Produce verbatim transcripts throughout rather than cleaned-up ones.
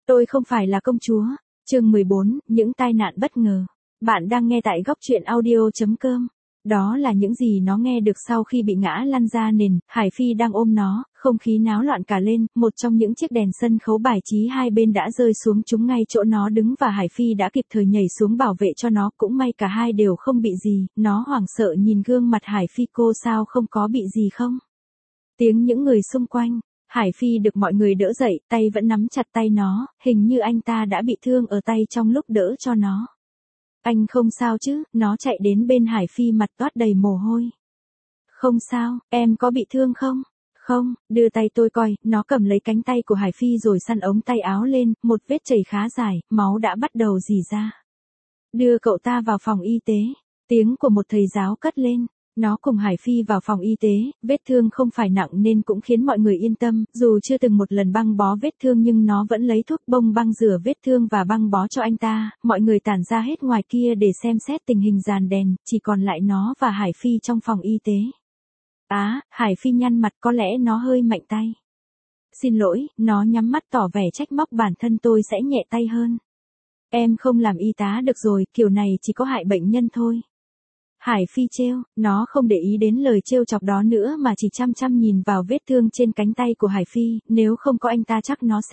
Tôi không phải là công chúa. Chương mười bốn, những tai nạn bất ngờ. Bạn đang nghe tại góc truyện audio chấm com. Đó là những gì nó nghe được sau khi bị ngã lăn ra nền, Hải Phi đang ôm nó, không khí náo loạn cả lên, một trong những chiếc đèn sân khấu bài trí hai bên đã rơi xuống trúng ngay chỗ nó đứng và Hải Phi đã kịp thời nhảy xuống bảo vệ cho nó, cũng may cả hai đều không bị gì, nó hoảng sợ nhìn gương mặt Hải Phi, cô sao không có bị gì không? Tiếng những người xung quanh. Hải Phi được mọi người đỡ dậy, tay vẫn nắm chặt tay nó, hình như anh ta đã bị thương ở tay trong lúc đỡ cho nó. Anh không sao chứ? Nó chạy đến bên Hải Phi, mặt toát đầy mồ hôi. Không sao, em có bị thương không? Không, đưa tay tôi coi. Nó cầm lấy cánh tay của Hải Phi rồi săn ống tay áo lên, một vết chảy khá dài, máu đã bắt đầu rỉ ra. Đưa cậu ta vào phòng y tế. Tiếng của một thầy giáo cất lên. Nó cùng Hải Phi vào phòng y tế, vết thương không phải nặng nên cũng khiến mọi người yên tâm, dù chưa từng một lần băng bó vết thương nhưng nó vẫn lấy thuốc bông băng rửa vết thương và băng bó cho anh ta, mọi người tản ra hết ngoài kia để xem xét tình hình dàn đèn, chỉ còn lại nó và Hải Phi trong phòng y tế. Á, à, Hải Phi nhăn mặt, có lẽ nó hơi mạnh tay. Xin lỗi, nó nhắm mắt tỏ vẻ trách móc bản thân, tôi sẽ nhẹ tay hơn. Em không làm y tá được rồi, kiểu này chỉ có hại bệnh nhân thôi. Hải Phi trêu, nó không để ý đến lời trêu chọc đó nữa mà chỉ chăm chăm nhìn vào vết thương trên cánh tay của Hải Phi, nếu không có anh ta chắc nó sẽ.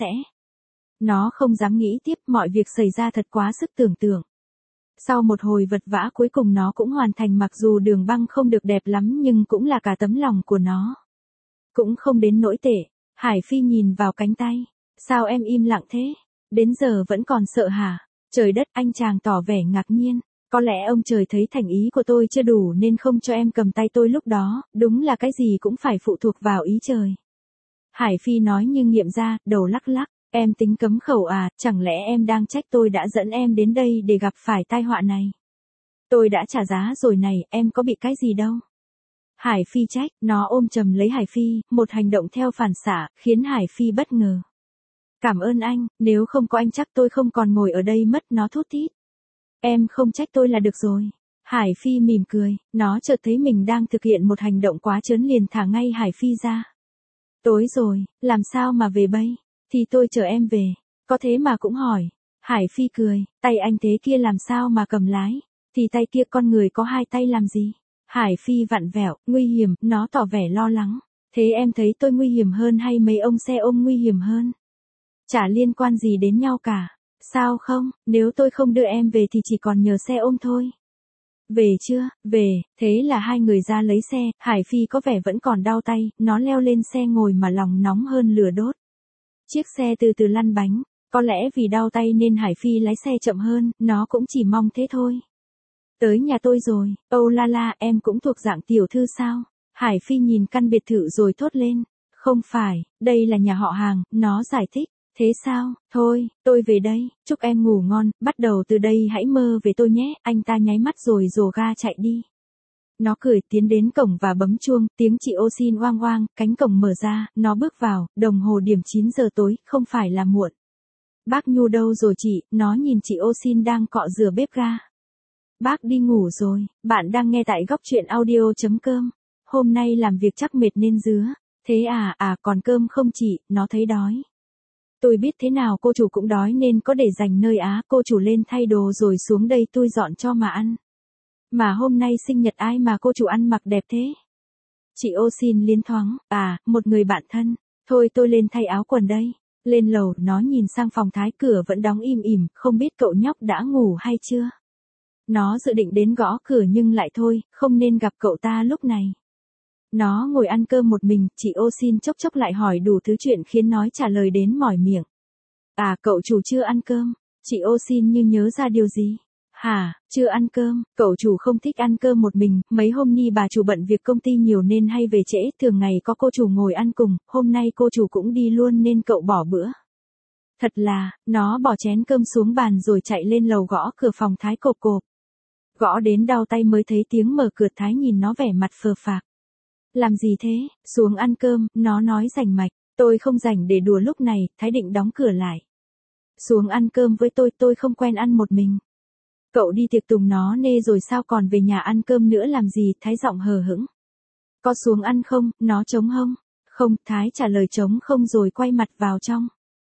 Nó không dám nghĩ tiếp, mọi việc xảy ra thật quá sức tưởng tượng. Sau một hồi vật vã cuối cùng nó cũng hoàn thành, mặc dù đường băng không được đẹp lắm nhưng cũng là cả tấm lòng của nó. Cũng không đến nỗi tệ. Hải Phi nhìn vào cánh tay. Sao em im lặng thế? Đến giờ vẫn còn sợ hả? Trời đất, anh chàng tỏ vẻ ngạc nhiên. Có lẽ ông trời thấy thành ý của tôi chưa đủ nên không cho em cầm tay tôi lúc đó, đúng là cái gì cũng phải phụ thuộc vào ý trời. Hải Phi nói như nghiệm ra, đầu lắc lắc, em tính cấm khẩu à, chẳng lẽ em đang trách tôi đã dẫn em đến đây để gặp phải tai họa này? Tôi đã trả giá rồi này, em có bị cái gì đâu. Hải Phi trách, nó ôm chầm lấy Hải Phi, một hành động theo phản xạ, khiến Hải Phi bất ngờ. Cảm ơn anh, nếu không có anh chắc tôi không còn ngồi ở đây mất, nó thút thít. Em không trách tôi là được rồi. Hải Phi mỉm cười, nó chợt thấy mình đang thực hiện một hành động quá trớn liền thả ngay Hải Phi ra. Tối rồi, làm sao mà về bây? Thì tôi chờ em về. Có thế mà cũng hỏi. Hải Phi cười, tay anh thế kia làm sao mà cầm lái? Thì tay kia con người có hai tay làm gì? Hải Phi vặn vẹo, nguy hiểm, nó tỏ vẻ lo lắng. Thế em thấy tôi nguy hiểm hơn hay mấy ông xe ôm nguy hiểm hơn? Chả liên quan gì đến nhau cả. Sao không, nếu tôi không đưa em về thì chỉ còn nhờ xe ôm thôi. Về chưa? Về, thế là hai người ra lấy xe, Hải Phi có vẻ vẫn còn đau tay, nó leo lên xe ngồi mà lòng nóng hơn lửa đốt. Chiếc xe từ từ lăn bánh, có lẽ vì đau tay nên Hải Phi lái xe chậm hơn, nó cũng chỉ mong thế thôi. Tới nhà tôi rồi, âu la la, em cũng thuộc dạng tiểu thư sao? Hải Phi nhìn căn biệt thự rồi thốt lên. Không phải, đây là nhà họ Hàng, nó giải thích. Thế sao, thôi, tôi về đây, chúc em ngủ ngon, bắt đầu từ đây hãy mơ về tôi nhé, anh ta nháy mắt rồi rồ ga chạy đi. Nó cười tiến đến cổng và bấm chuông, tiếng chị ô xin oang oang, cánh cổng mở ra, nó bước vào, đồng hồ điểm chín giờ tối, không phải là muộn. Bác Nhu đâu rồi chị, nó nhìn chị ô xin đang cọ rửa bếp ga. Bác đi ngủ rồi, bạn đang nghe tại góc truyện audio chấm com. Hôm nay làm việc chắc mệt nên dứa. Thế à, à còn cơm không chị, nó thấy đói. Tôi biết thế nào cô chủ cũng đói nên có để dành nơi á, cô chủ lên thay đồ rồi xuống đây tôi dọn cho mà ăn. Mà hôm nay sinh nhật ai mà cô chủ ăn mặc đẹp thế? Chị ô xin liến thoáng, à, một người bạn thân, thôi tôi lên thay áo quần đây. Lên lầu, nó nhìn sang phòng thái, cửa vẫn đóng im ỉm, không biết cậu nhóc đã ngủ hay chưa. Nó dự định đến gõ cửa nhưng lại thôi, không nên gặp cậu ta lúc này. Nó ngồi ăn cơm một mình, chị ô xin chốc chốc lại hỏi đủ thứ chuyện khiến nó trả lời đến mỏi miệng. À, cậu chủ chưa ăn cơm. Chị ô xin như nhớ ra điều gì. Hả, chưa ăn cơm, cậu chủ không thích ăn cơm một mình, mấy hôm nay bà chủ bận việc công ty nhiều nên hay về trễ, thường ngày có cô chủ ngồi ăn cùng, hôm nay cô chủ cũng đi luôn nên cậu bỏ bữa. Thật là, nó bỏ chén cơm xuống bàn rồi chạy lên lầu gõ cửa phòng Thái cộp cộp. Gõ đến đau tay mới thấy tiếng mở cửa, Thái nhìn nó vẻ mặt phờ phạc. Làm gì thế, xuống ăn cơm, nó nói rành mạch, tôi không rảnh để đùa lúc này, Thái định đóng cửa lại. Xuống ăn cơm với tôi, tôi không quen ăn một mình. Cậu đi tiệc tùng nó nê rồi sao còn về nhà ăn cơm nữa làm gì, Thái giọng hờ hững. Có xuống ăn không, nó trống hông. Không, Thái trả lời trống không rồi quay mặt vào trong.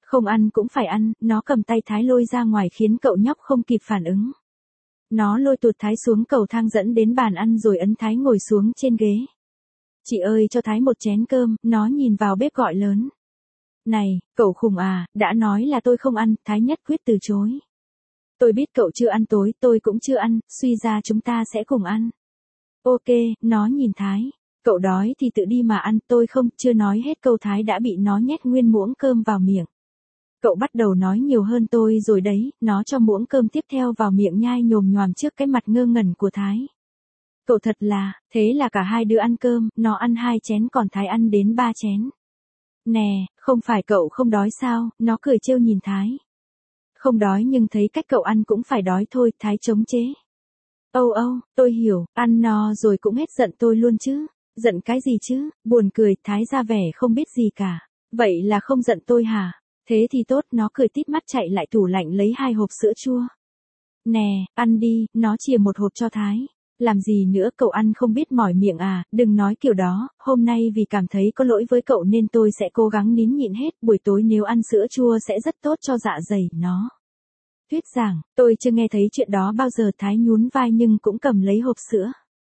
Không ăn cũng phải ăn, nó cầm tay Thái lôi ra ngoài khiến cậu nhóc không kịp phản ứng. Nó lôi tuột Thái xuống cầu thang dẫn đến bàn ăn rồi ấn Thái ngồi xuống trên ghế. Chị ơi cho Thái một chén cơm, nó nhìn vào bếp gọi lớn. Này, cậu khùng à, đã nói là tôi không ăn, Thái nhất quyết từ chối. Tôi biết cậu chưa ăn tối, tôi cũng chưa ăn, suy ra chúng ta sẽ cùng ăn. Ok, nó nhìn Thái. Cậu đói thì tự đi mà ăn, tôi không, chưa nói hết câu Thái đã bị nó nhét nguyên muỗng cơm vào miệng. Cậu bắt đầu nói nhiều hơn tôi rồi đấy, nó cho muỗng cơm tiếp theo vào miệng nhai nhồm nhoàm trước cái mặt ngơ ngẩn của Thái. Cậu thật là, thế là cả hai đứa ăn cơm, nó ăn hai chén còn Thái ăn đến ba chén. Nè, không phải cậu không đói sao, nó cười trêu nhìn Thái. Không đói nhưng thấy cách cậu ăn cũng phải đói thôi, Thái chống chế. Âu âu, tôi hiểu, ăn no rồi cũng hết giận tôi luôn chứ. Giận cái gì chứ, buồn cười, Thái ra vẻ không biết gì cả. Vậy là không giận tôi hả? Thế thì tốt, nó cười tít mắt chạy lại tủ lạnh lấy hai hộp sữa chua. Nè, ăn đi, nó chìa một hộp cho Thái. Làm gì nữa, cậu ăn không biết mỏi miệng à, đừng nói kiểu đó, hôm nay vì cảm thấy có lỗi với cậu nên tôi sẽ cố gắng nín nhịn hết, buổi tối nếu ăn sữa chua sẽ rất tốt cho dạ dày, nó. Thuyết giảng, tôi chưa nghe thấy chuyện đó bao giờ. Thái nhún vai nhưng cũng cầm lấy hộp sữa.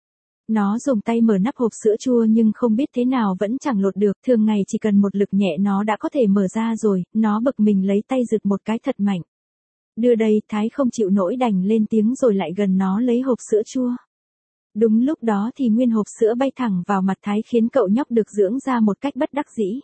Nó dùng tay mở nắp hộp sữa chua nhưng không biết thế nào vẫn chẳng lột được, thường ngày chỉ cần một lực nhẹ nó đã có thể mở ra rồi, nó bực mình lấy tay giật một cái thật mạnh. Đưa đây, Thái không chịu nổi đành lên tiếng rồi lại gần nó lấy hộp sữa chua. Đúng lúc đó thì nguyên hộp sữa bay thẳng vào mặt Thái khiến cậu nhóc được dưỡng ra một cách bất đắc dĩ.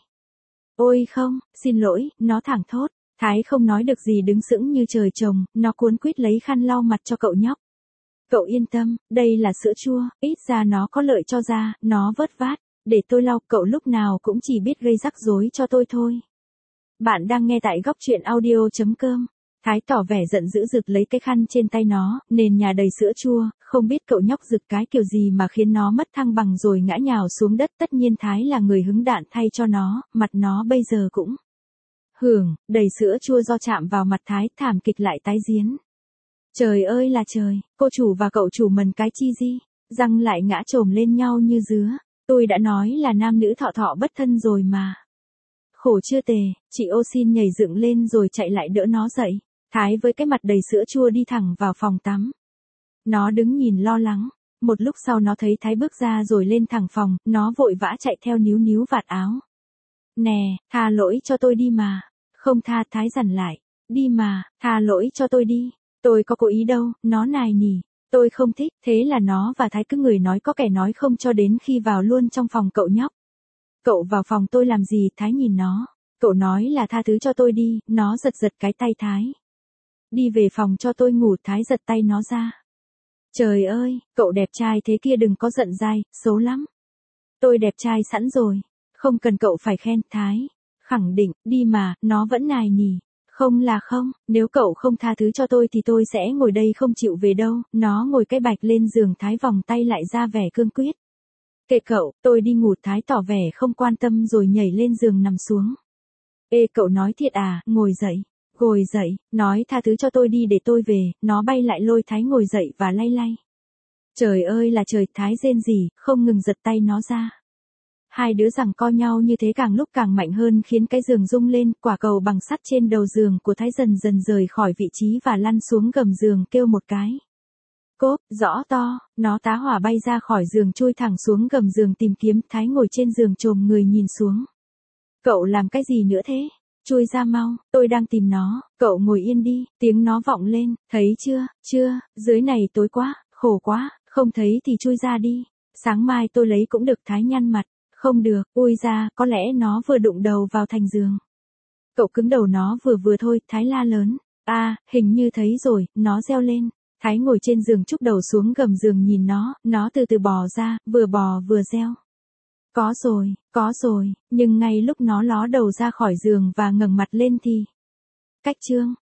Ôi không, xin lỗi, nó thẳng thốt. Thái không nói được gì đứng sững như trời trồng, nó cuốn quýt lấy khăn lau mặt cho cậu nhóc. Cậu yên tâm, đây là sữa chua, ít ra nó có lợi cho da, nó vớt vát, để tôi lau, cậu lúc nào cũng chỉ biết gây rắc rối cho tôi thôi. Bạn đang nghe tại góc truyện audio chấm com. Thái tỏ vẻ giận dữ rực lấy cái khăn trên tay nó, nền nhà đầy sữa chua, không biết cậu nhóc rực cái kiểu gì mà khiến nó mất thăng bằng rồi ngã nhào xuống đất. Tất nhiên Thái là người hứng đạn thay cho nó, mặt nó bây giờ cũng hưởng, đầy sữa chua do chạm vào mặt Thái, thảm kịch lại tái diễn. Trời ơi là trời, cô chủ và cậu chủ mần cái chi gì, răng lại ngã chồm lên nhau như dứa. Tôi đã nói là nam nữ thọ thọ bất thân rồi mà. Khổ chưa tề, chị ô xin nhảy dựng lên rồi chạy lại đỡ nó dậy. Thái với cái mặt đầy sữa chua đi thẳng vào phòng tắm. Nó đứng nhìn lo lắng. Một lúc sau nó thấy Thái bước ra rồi lên thẳng phòng, nó vội vã chạy theo níu níu vạt áo. Nè, tha lỗi cho tôi đi mà. Không tha, Thái dằn lại. Đi mà, tha lỗi cho tôi đi. Tôi có cố ý đâu, nó nài nỉ. Tôi không thích, thế là nó và Thái cứ người nói có kẻ nói không cho đến khi vào luôn trong phòng cậu nhóc. Cậu vào phòng tôi làm gì? Thái nhìn nó. Cậu nói là tha thứ cho tôi đi, nó giật giật cái tay Thái. Đi về phòng cho tôi ngủ, Thái giật tay nó ra. Trời ơi, cậu đẹp trai thế kia đừng có giận dai, xấu lắm. Tôi đẹp trai sẵn rồi, không cần cậu phải khen, Thái. Khẳng định, đi mà, nó vẫn nài nỉ. Không là không, nếu cậu không tha thứ cho tôi thì tôi sẽ ngồi đây không chịu về đâu. Nó ngồi cái bạch lên giường, Thái vòng tay lại ra vẻ cương quyết. Kệ cậu, tôi đi ngủ, Thái tỏ vẻ không quan tâm rồi nhảy lên giường nằm xuống. Ê cậu nói thiệt à, ngồi dậy, ngồi dậy, nói tha thứ cho tôi đi để tôi về. Nó bay lại lôi Thái ngồi dậy và lay lay. Trời ơi là trời, Thái rên rỉ, không ngừng giật tay nó ra. Hai đứa giằng co nhau như thế càng lúc càng mạnh hơn khiến cái giường rung lên, quả cầu bằng sắt trên đầu giường của Thái dần dần rời khỏi vị trí và lăn xuống gầm giường kêu một cái. Cốp, rõ to, nó tá hỏa bay ra khỏi giường chui thẳng xuống gầm giường tìm kiếm. Thái ngồi trên giường chồm người nhìn xuống. Cậu làm cái gì nữa thế? Chui ra mau, tôi đang tìm nó, cậu ngồi yên đi, tiếng nó vọng lên, thấy chưa, chưa, dưới này tối quá, khổ quá, không thấy thì chui ra đi, sáng mai tôi lấy cũng được. Thái nhăn mặt, không được, ui ra, có lẽ nó vừa đụng đầu vào thành giường. Cậu cứng đầu nó vừa vừa thôi, Thái la lớn, a à, hình như thấy rồi, nó reo lên. Thái ngồi trên giường chúc đầu xuống gầm giường nhìn nó, nó từ từ bò ra, vừa bò vừa reo. Có rồi, có rồi, nhưng ngay lúc nó ló đầu ra khỏi giường và ngẩng mặt lên thì... Cách chương